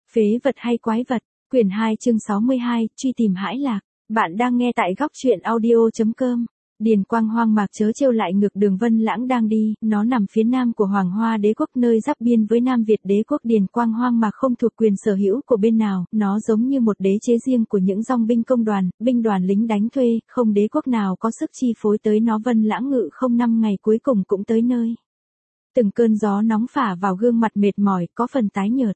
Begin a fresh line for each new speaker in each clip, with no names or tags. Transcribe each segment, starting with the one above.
Phế vật hay quái vật, quyển 2 chương 62, truy tìm hãi lạc. Bạn đang nghe tại góc truyện audio.com. Điền Quang hoang mạc chớ trêu lại ngược đường Vân Lãng đang đi, nó nằm phía nam của Hoàng Hoa Đế quốc nơi giáp biên với Nam Việt Đế quốc. Điền Quang hoang mạc không thuộc quyền sở hữu của bên nào, nó giống như một đế chế riêng của những dòng binh công đoàn, binh đoàn lính đánh thuê, không đế quốc nào có sức chi phối tới nó. Vân Lãng ngự không 5 ngày cuối cùng cũng tới nơi. Từng cơn gió nóng phả vào gương mặt mệt mỏi, có phần tái nhợt.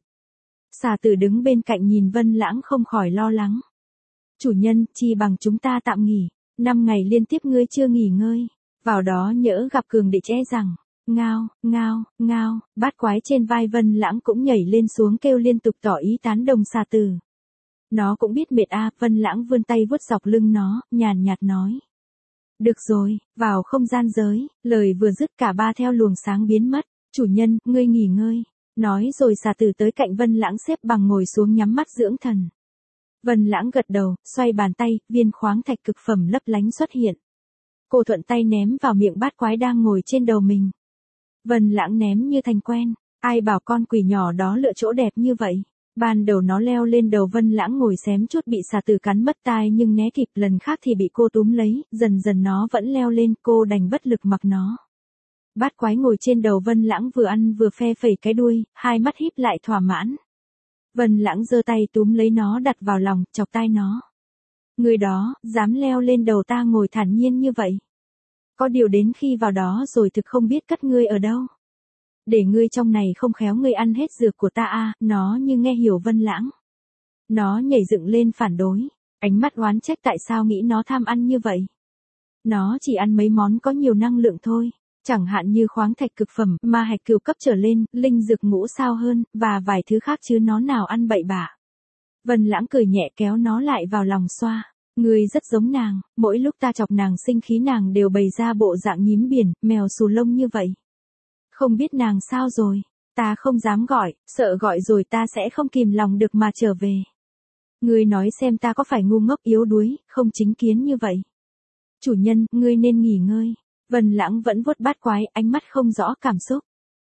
Xà Tử đứng bên cạnh nhìn Vân Lãng không khỏi lo lắng. Chủ nhân, chi bằng chúng ta tạm nghỉ, 5 ngày liên tiếp ngươi chưa nghỉ ngơi, vào đó nhỡ gặp cường địch e rằng, ngao, ngao, ngao, bát quái trên vai Vân Lãng cũng nhảy lên xuống kêu liên tục tỏ ý tán đồng Xà Tử. Nó cũng biết mệt Vân Lãng vươn tay vuốt dọc lưng nó, nhàn nhạt nói. Được rồi, vào không gian giới, lời vừa dứt cả ba theo luồng sáng biến mất, chủ nhân, ngươi nghỉ ngơi. Nói rồi Xà Tử tới cạnh Vân Lãng xếp bằng ngồi xuống nhắm mắt dưỡng thần. Vân Lãng gật đầu, xoay bàn tay, viên khoáng thạch cực phẩm lấp lánh xuất hiện. Cô thuận tay ném vào miệng bát quái đang ngồi trên đầu mình. Vân Lãng ném như thành quen, ai bảo con quỷ nhỏ đó lựa chỗ đẹp như vậy. Ban đầu nó leo lên đầu Vân Lãng ngồi xém chút bị Xà Tử cắn mất tai nhưng né kịp, lần khác thì bị cô túm lấy, dần dần nó vẫn leo lên, cô đành bất lực mặc nó. Bát quái ngồi trên đầu Vân Lãng vừa ăn vừa phe phẩy cái đuôi, hai mắt híp lại thỏa mãn. Vân Lãng giơ tay túm lấy nó đặt vào lòng, chọc tai nó. Người đó, dám leo lên đầu ta ngồi thản nhiên như vậy. Có điều đến khi vào đó rồi thực không biết cất ngươi ở đâu. Để ngươi trong này không khéo ngươi ăn hết dược của ta nó như nghe hiểu Vân Lãng. Nó nhảy dựng lên phản đối, ánh mắt oán trách tại sao nghĩ nó tham ăn như vậy. Nó chỉ ăn mấy món có nhiều năng lượng thôi. Chẳng hạn như khoáng thạch cực phẩm, ma hạch cửu cấp trở lên, linh dược ngũ sao hơn, và vài thứ khác chứ nó nào ăn bậy bạ. Vân Lãng cười nhẹ kéo nó lại vào lòng xoa. Ngươi rất giống nàng, mỗi lúc ta chọc nàng sinh khí nàng đều bày ra bộ dạng nhím biển, mèo xù lông như vậy. Không biết nàng sao rồi, ta không dám gọi, sợ gọi rồi ta sẽ không kìm lòng được mà trở về. Ngươi nói xem ta có phải ngu ngốc yếu đuối, không chính kiến như vậy. Chủ nhân, ngươi nên nghỉ ngơi. Vân Lãng vẫn vuốt bát quái, ánh mắt không rõ cảm xúc.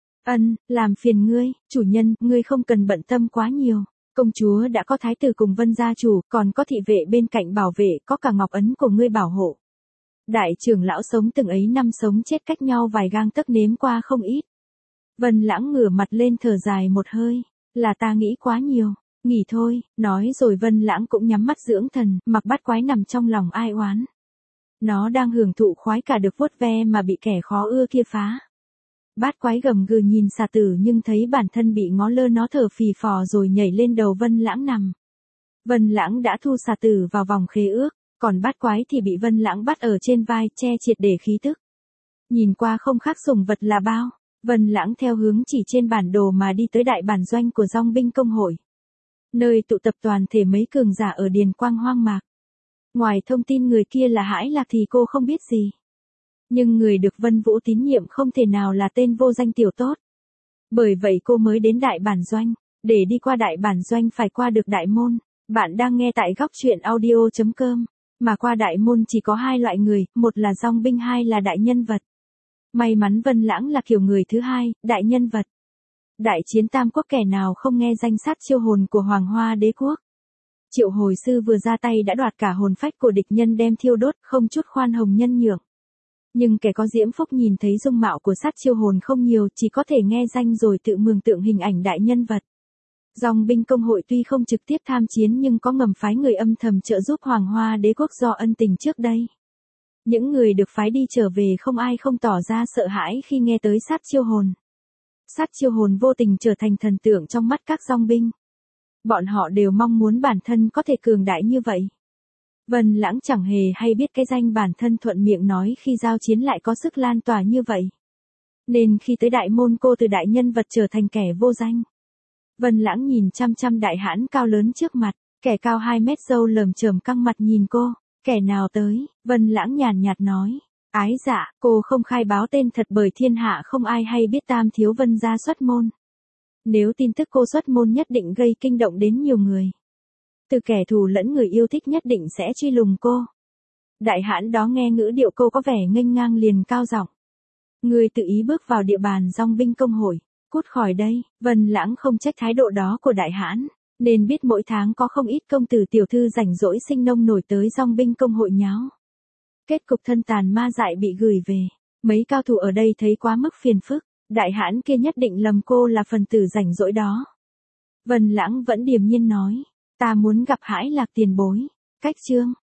Làm phiền ngươi, chủ nhân, ngươi không cần bận tâm quá nhiều. Công chúa đã có thái tử cùng Vân gia chủ, còn có thị vệ bên cạnh bảo vệ, có cả ngọc ấn của ngươi bảo hộ. Đại trưởng lão sống từng ấy năm sống chết cách nhau vài gang tấc nếm qua không ít. Vân Lãng ngửa mặt lên thở dài một hơi, là ta nghĩ quá nhiều, nghỉ thôi, nói rồi Vân Lãng cũng nhắm mắt dưỡng thần, mặc bát quái nằm trong lòng ai oán. Nó đang hưởng thụ khoái cả được vuốt ve mà bị kẻ khó ưa kia phá. Bát quái gầm gừ nhìn Xà Tử nhưng thấy bản thân bị ngó lơ, nó thở phì phò rồi nhảy lên đầu Vân Lãng nằm. Vân Lãng đã thu Xà Tử vào vòng khế ước, còn bát quái thì bị Vân Lãng bắt ở trên vai, che triệt để khí tức. Nhìn qua không khác sủng vật là bao, Vân Lãng theo hướng chỉ trên bản đồ mà đi tới đại bản doanh của dòng binh công hội. Nơi tụ tập toàn thể mấy cường giả ở Điền Quang hoang mạc. Ngoài thông tin người kia là hãi lạc thì cô không biết gì. Nhưng người được Vân Vũ tín nhiệm không thể nào là tên vô danh tiểu tốt. Bởi vậy cô mới đến đại bản doanh. Để đi qua đại bản doanh phải qua được đại môn. Bạn đang nghe tại góc truyện audio.com. Mà qua đại môn chỉ có hai loại người, một là dòng binh, hai là đại nhân vật. May mắn Vân Lãng là kiểu người thứ hai, đại nhân vật. Đại chiến Tam Quốc kẻ nào không nghe danh sát chiêu hồn của Hoàng Hoa Đế quốc. Triệu hồi sư vừa ra tay đã đoạt cả hồn phách của địch nhân đem thiêu đốt, không chút khoan hồng nhân nhượng. Nhưng kẻ có diễm phúc nhìn thấy dung mạo của sát chiêu hồn không nhiều, chỉ có thể nghe danh rồi tự mường tượng hình ảnh đại nhân vật. Dòng binh công hội tuy không trực tiếp tham chiến nhưng có ngầm phái người âm thầm trợ giúp Hoàng Hoa Đế quốc do ân tình trước đây. Những người được phái đi trở về không ai không tỏ ra sợ hãi khi nghe tới sát chiêu hồn. Sát chiêu hồn vô tình trở thành thần tượng trong mắt các dòng binh. Bọn họ đều mong muốn bản thân có thể cường đại như vậy. Vân Lãng chẳng hề hay biết cái danh bản thân thuận miệng nói khi giao chiến lại có sức lan tỏa như vậy. Nên khi tới đại môn cô từ đại nhân vật trở thành kẻ vô danh. Vân Lãng nhìn chăm chăm đại hãn cao lớn trước mặt, kẻ cao 2 mét râu lởm chởm căng mặt nhìn cô, kẻ nào tới, Vân Lãng nhàn nhạt nói. Ái dạ, cô không khai báo tên thật bởi thiên hạ không ai hay biết Tam thiếu Vân gia xuất môn. Nếu tin tức cô xuất môn nhất định gây kinh động đến nhiều người. Từ kẻ thù lẫn người yêu thích nhất định sẽ truy lùng cô. Đại hãn đó nghe ngữ điệu cô có vẻ nghênh ngang liền cao giọng. Người tự ý bước vào địa bàn dòng binh công hội, cút khỏi đây. Vân Lãng không trách thái độ đó của đại hãn. nên biết mỗi tháng có không ít công tử tiểu thư rảnh rỗi sinh nông nổi tới dòng binh công hội nháo. Kết cục thân tàn ma dại bị gửi về. Mấy cao thủ ở đây thấy quá mức phiền phức, đại hãn kia nhất định lầm cô là phần tử rảnh rỗi đó. Vân Lãng vẫn điềm nhiên nói, ta muốn gặp Hãi Lạc tiền bối. Cách chương